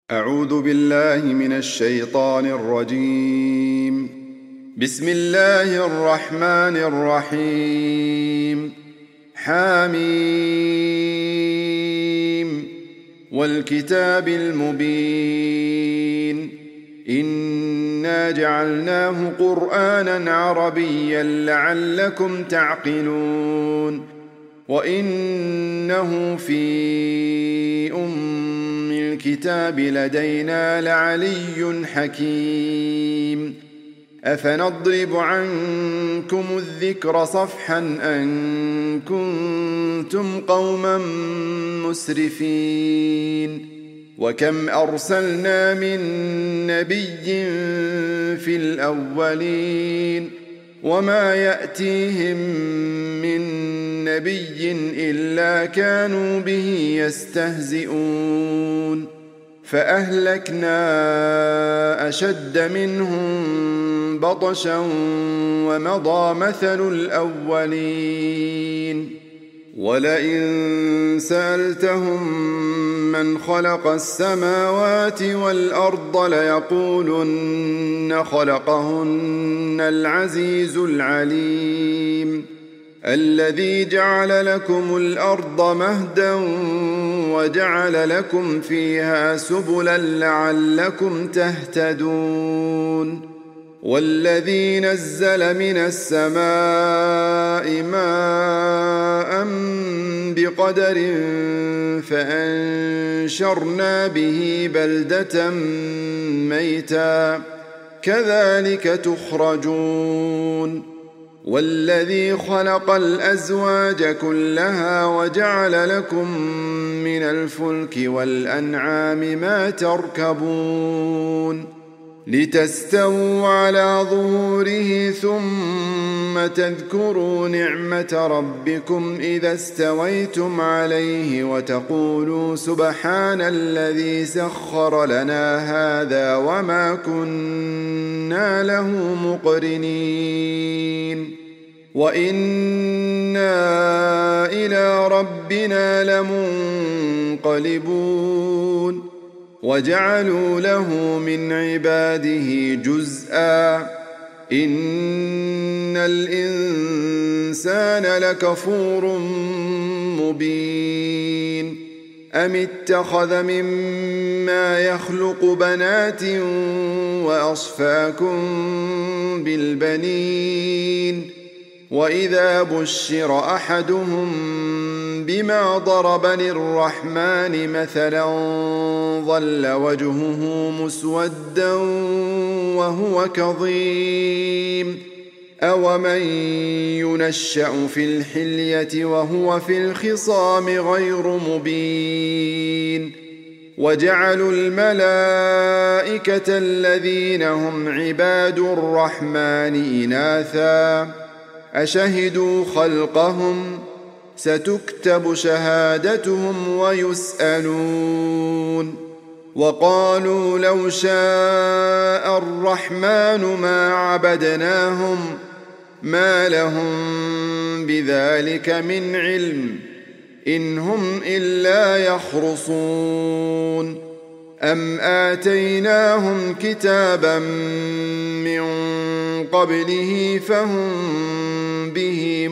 أعوذ بالله من الشيطان الرجيم. بسم الله الرحمن الرحيم. حميم والكتاب المبين إنا جعلناه قرآنا عربيا لعلكم تعقلون وإنه في الكتاب لدينا لعلي حكيم. أفنضرب عنكم الذكر صفحا أن كنتم قوما مسرفين وكم أرسلنا من نبي في الأولين وما يأتيهم من نبي إلا كانوا به يستهزئون فأهلكنا أشد منهم بطشا ومضى مثل الأولين ولئن سألتهم من خلق السماوات والأرض ليقولن خلقهن العزيز العليم الذي جعل لكم الأرض مهدا وجعل لكم فيها سبلا لعلكم تهتدون والذي نزل من السماء ماء بقدر فأنشرنا به بلدة ميتا كذلك تخرجون والذي خلق الأزواج كلها وجعل لكم من الفلك والأنعام ما تركبون لتستووا على ظهوره ثم تذكروا نعمة ربكم إذا استويتم عليه وتقولوا سبحان الذي سخر لنا هذا وما كنا له مقرنين وإنا إلى ربنا لمنقلبون وجعلوا له من عباده جزءا إن الإنسان لكفور مبين أم اتخذ مما يخلق بنات وأصفاكم بالبنين وإذا بشر أحدهم بما ضرب للرحمن مثلا ظل وجهه مسودا وهو كظيم أومن ينشأ في الحلية وهو في الخصام غير مبين وجعلوا الملائكة الذين هم عباد الرحمن إناثا أشهدوا خلقهم ستكتب شهادتهم ويسألون وقالوا لو شاء الرحمن ما عبدناهم ما لهم بذلك من علم إن هم إلا يخرصون أم آتيناهم كتابا من قبله فهم به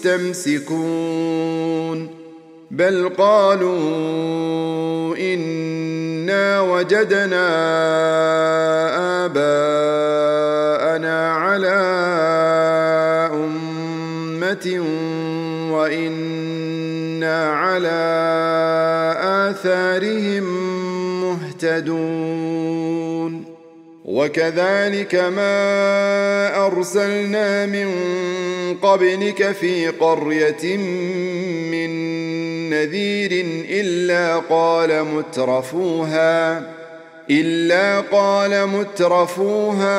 مستمسكون بل قالوا إنا وجدنا آباءنا على أمة وإنا على آثارهم مهتدون وكذلك ما أرسلنا من قبلك في قرية من نذير إلا قال مترفوها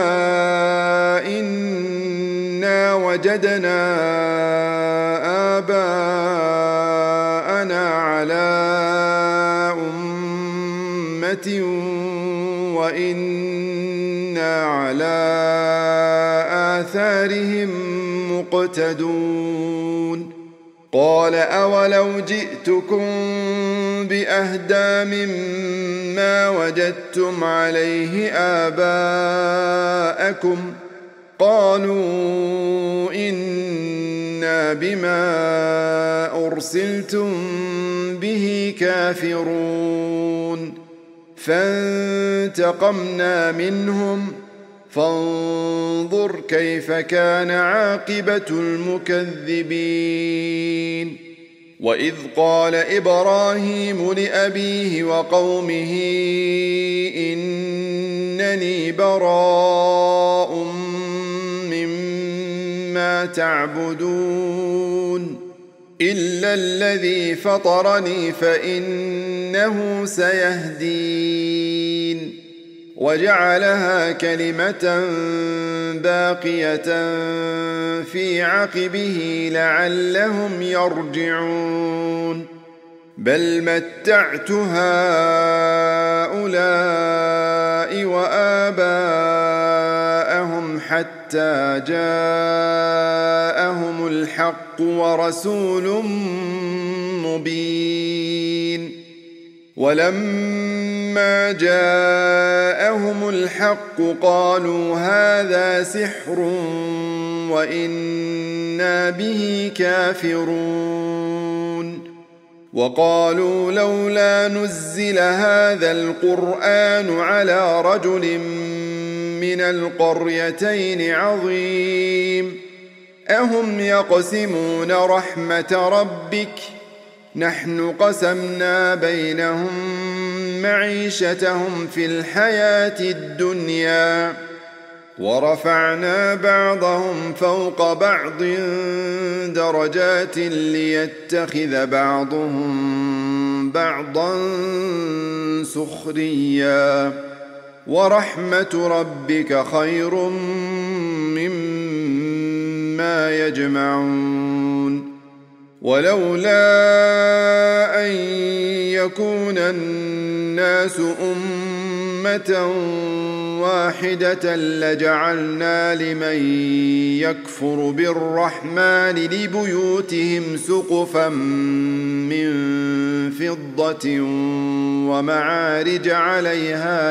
إنا وجدنا آباءنا على أمة وإنا على آثارهم مقتدون قال أولو جئتكم بأهدى مما وجدتم عليه آباءكم قالوا إنا بما أرسلتم به كافرون فانتقمنا منهم فانظر كيف كان عاقبة المكذبين وإذ قال إبراهيم لأبيه وقومه إنني براء مما تعبدون إلا الذي فطرني فإنه سيهدين وجعلها كلمة باقية في عقبه لعلهم يرجعون بل متعت هؤلاء وآباءهم حتى جاءهم الحق ورسول مبين ولما جاءهم الحق قالوا هذا سحر وإنا به كافرون وقالوا لولا نزل هذا القرآن على رجل من القريتين عظيم أهم يقسمون رحمة ربك نحن قسمنا بينهم معيشتهم في الحياة الدنيا ورفعنا بعضهم فوق بعض درجات ليتخذ بعضهم بعضا سخريا ورحمة ربك خير مما يجمعون ولولا أن يكون الناس أمة واحدة لجعلنا لمن يكفر بالرحمن لبيوتهم سقفا من فضة ومعارج عليها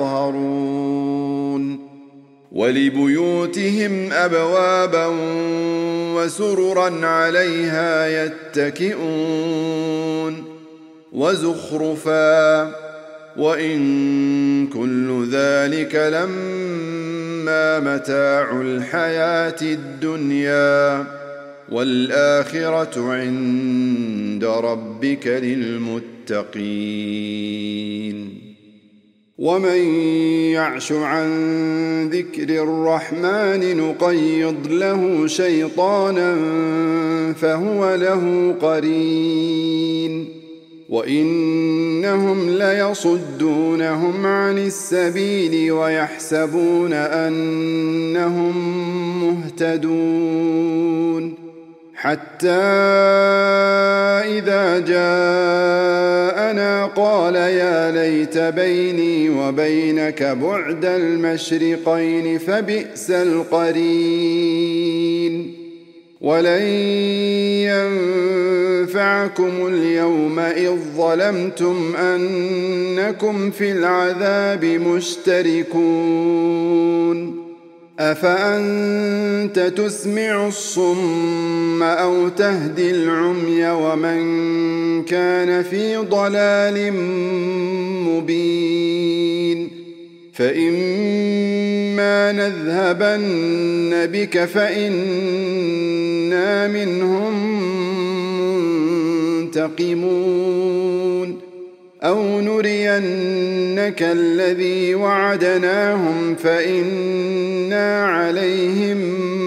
يظهرون ولبيوتهم أبوابا وسررا عليها يتكئون وزخرفا وإن كل ذلك لما متاع الحياة الدنيا والآخرة عند ربك للمتقين ومن يعش عن ذكر الرحمن نقيض له شيطانا فهو له قرين وإنهم ليصدونهم عن السبيل ويحسبون أنهم مهتدون حتى إذا جاءنا قال يا ليت بيني وبينك بعد المشرقين فبئس القرين ولن ينفعكم اليوم إذ ظلمتم أنكم في العذاب مشتركون أفأنت تسمع الصم أو تهدي العمي ومن كان في ضلال مبين فإما نذهبن بك فإنا منهم منتقمون أو نرينك الذي وعدناهم فإنا عليهم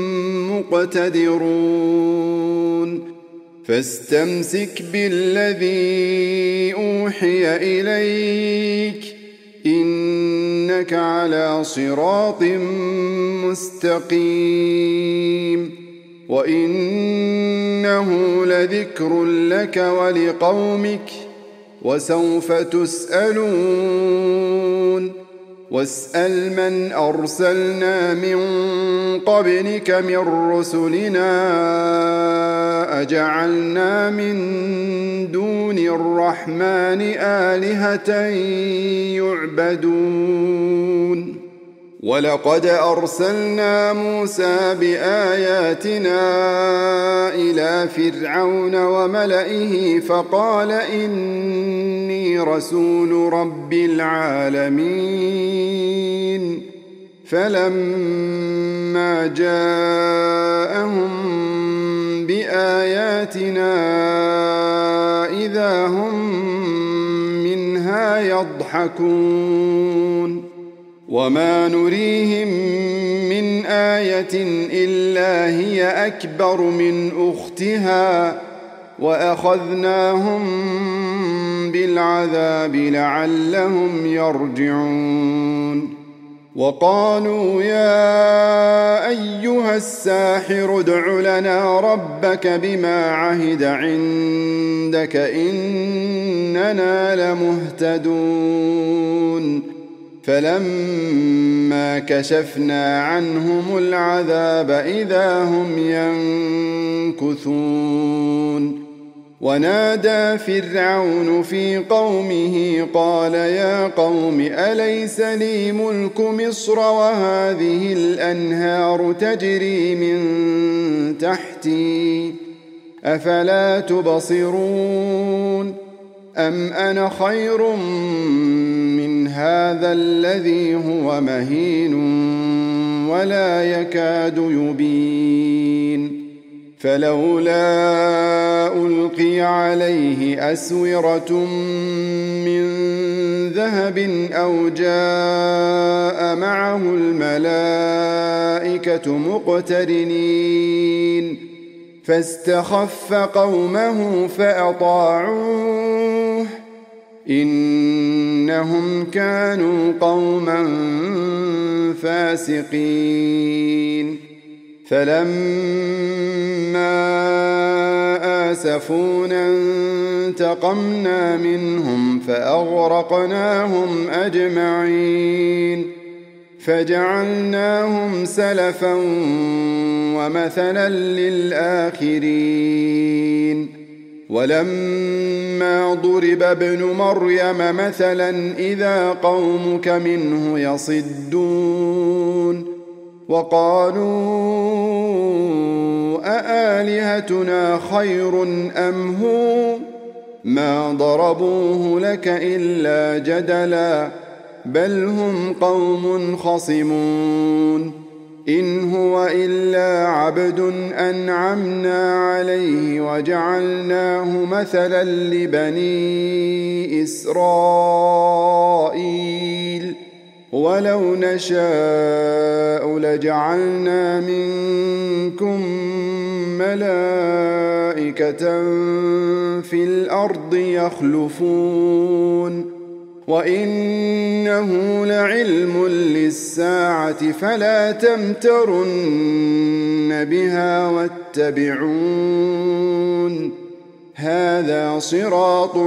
مقتدرون فاستمسك بالذي أوحي إليك إنك على صراط مستقيم وإنه لذكر لك ولقومك وسوف تسألون واسأل من أرسلنا من قبلك من رسلنا أجعلنا من دون الرحمن آلهة يعبدون ولقد أرسلنا موسى بآياتنا إلى فرعون وملئه فقال إني رسول رب العالمين فلما جاءهم بآياتنا إذا هم منها يضحكون وما نريهم من آية إلا هي أكبر من أختها وأخذناهم بالعذاب لعلهم يرجعون وقالوا يا أيها الساحر ادع لنا ربك بما عهد عندك إننا لمهتدون فلما كشفنا عنهم العذاب إذا هم ينكثون ونادى فرعون في قومه قال يا قوم أليس لي ملك مصر وهذه الأنهار تجري من تحتي أفلا تبصرون أم أنا خير من هذا الذي هو مهين ولا يكاد يبين فلولا ألقي عليه أسورة من ذهب أو جاء معه الملائكة مقترنين فاستخف قومه فأطاعوه إنهم كانوا قوما فاسقين فلما آسفونا انتقمنا منهم فأغرقناهم أجمعين فجعلناهم سلفا ومثلا للآخرين ولما ضرب ابن مريم مثلا إذا قومك منه يصدون وقالوا أآلهتنا خير أم هو ما ضربوه لك إلا جدلا بل هم قوم خصمون إن هو إلا عبد أنعمنا عليه وجعلناه مثلا لبني إسرائيل ولو نشاء لجعلنا منكم ملائكة في الأرض يخلفون وإنه لعلم للساعة فلا تمترن بها واتبعون هذا صراط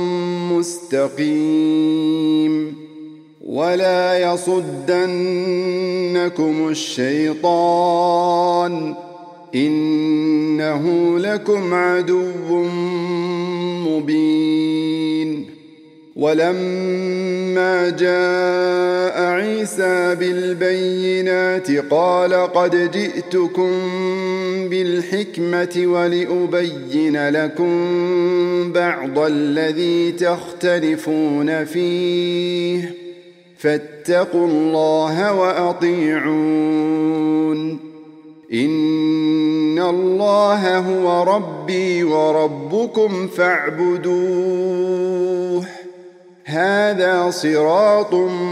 مستقيم ولا يصدنكم الشيطان إنه لكم عدو مبين ولما جاء عيسى بالبينات قال قد جئتكم بالحكمة ولأبين لكم بعض الذي تختلفون فيه فاتقوا الله وأطيعون إن الله هو ربي وربكم فاعبدوه هذا صراط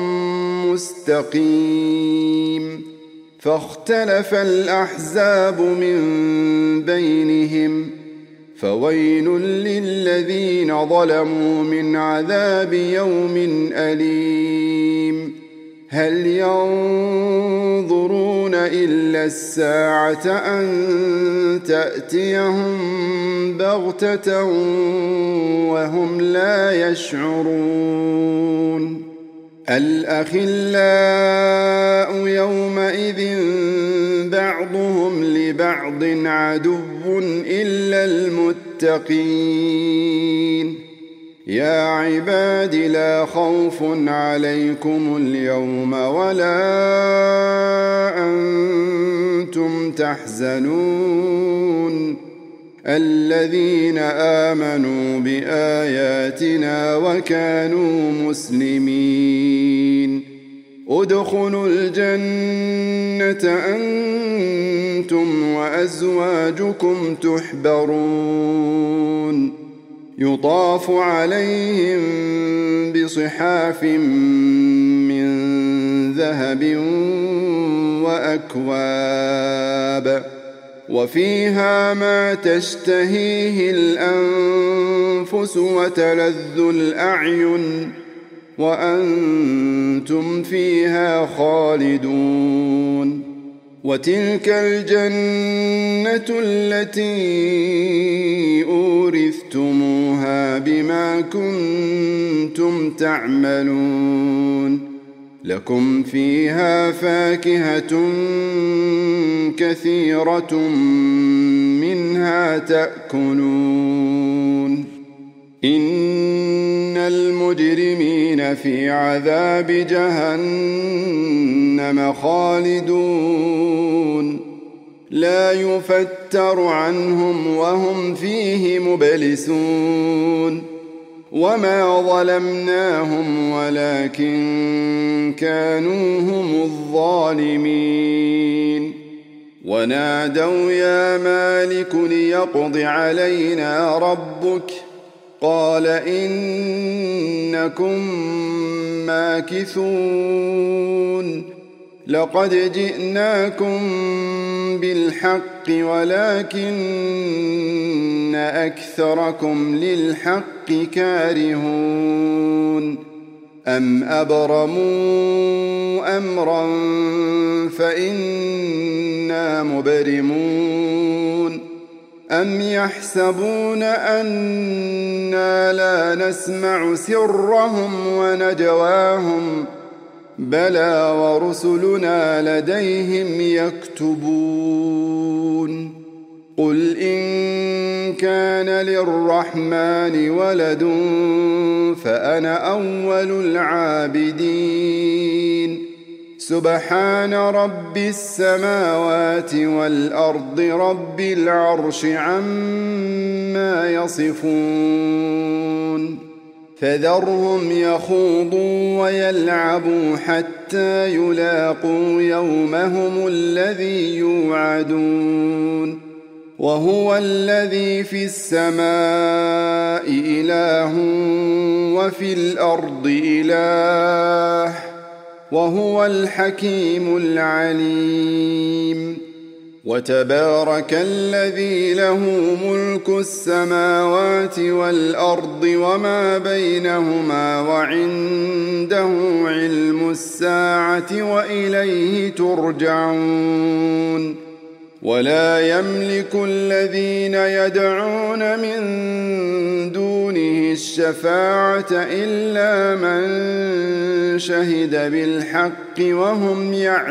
مستقيم فاختلف الأحزاب من بينهم فويل للذين ظلموا من عذاب يوم أليم هل ينظرون إلا الساعة أن تأتيهم بغتة وهم لا يشعرون الأخلاء يومئذ بعضهم لبعض عدو إلا المتقين يا عباد لا خوف عليكم اليوم ولا أنتم تحزنون الذين آمنوا بآياتنا وكانوا مسلمين ادخلوا الجنة أنتم وأزواجكم تحبرون يطاف عليهم بصحاف من ذهب وأكواب وفيها ما تشتهيه الأنفس وتلذ الأعين وأنتم فيها خالدون وتلك الجنة التي أورثتموها بما كنتم تعملون لكم فيها فاكهة كثيرة منها تأكلون إن المجرمين في عذاب جهنم خالدون لا يفتر عنهم وهم فيه مبلسون وما ظلمناهم ولكن كانوا هم الظالمين ونادوا يا مالك ليقض علينا ربك قال إنكم ماكثون لقد جئناكم بالحق ولكن أكثركم للحق كارهون أم أبرموا أمرا فإنا مبرمون أم يحسبون أنا لا نسمع سرهم ونجواهم بلى ورسلنا لديهم يكتبون قل إن كان للرحمن ولد فأنا أول العابدين سبحان رب السماوات والأرض رب العرش عما يصفون فذرهم يخوضوا ويلعبوا حتى يلاقوا يومهم الذي يوعدون وهو الذي في السماء إله وفي الأرض إله وهو الحكيم العليم وتبارك الذي له ملك السماوات والأرض وما بينهما وعنده علم الساعة وإليه ترجعون ولا يملك الذين يدعون من دونه الشفاعة إلا من شهد بالحق وهم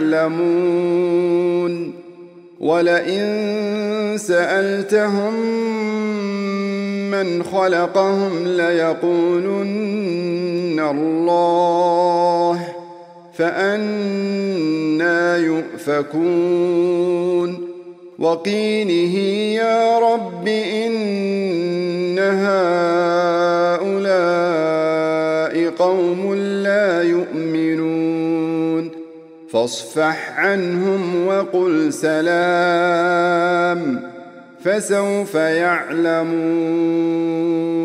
يعلمون ولئن سألتهم من خلقهم ليقولن الله فأنى يؤفكون وقيله يا رب إن هؤلاء قوم لا يؤمنون فاصفح عنهم وقل سلام فسوف يعلمون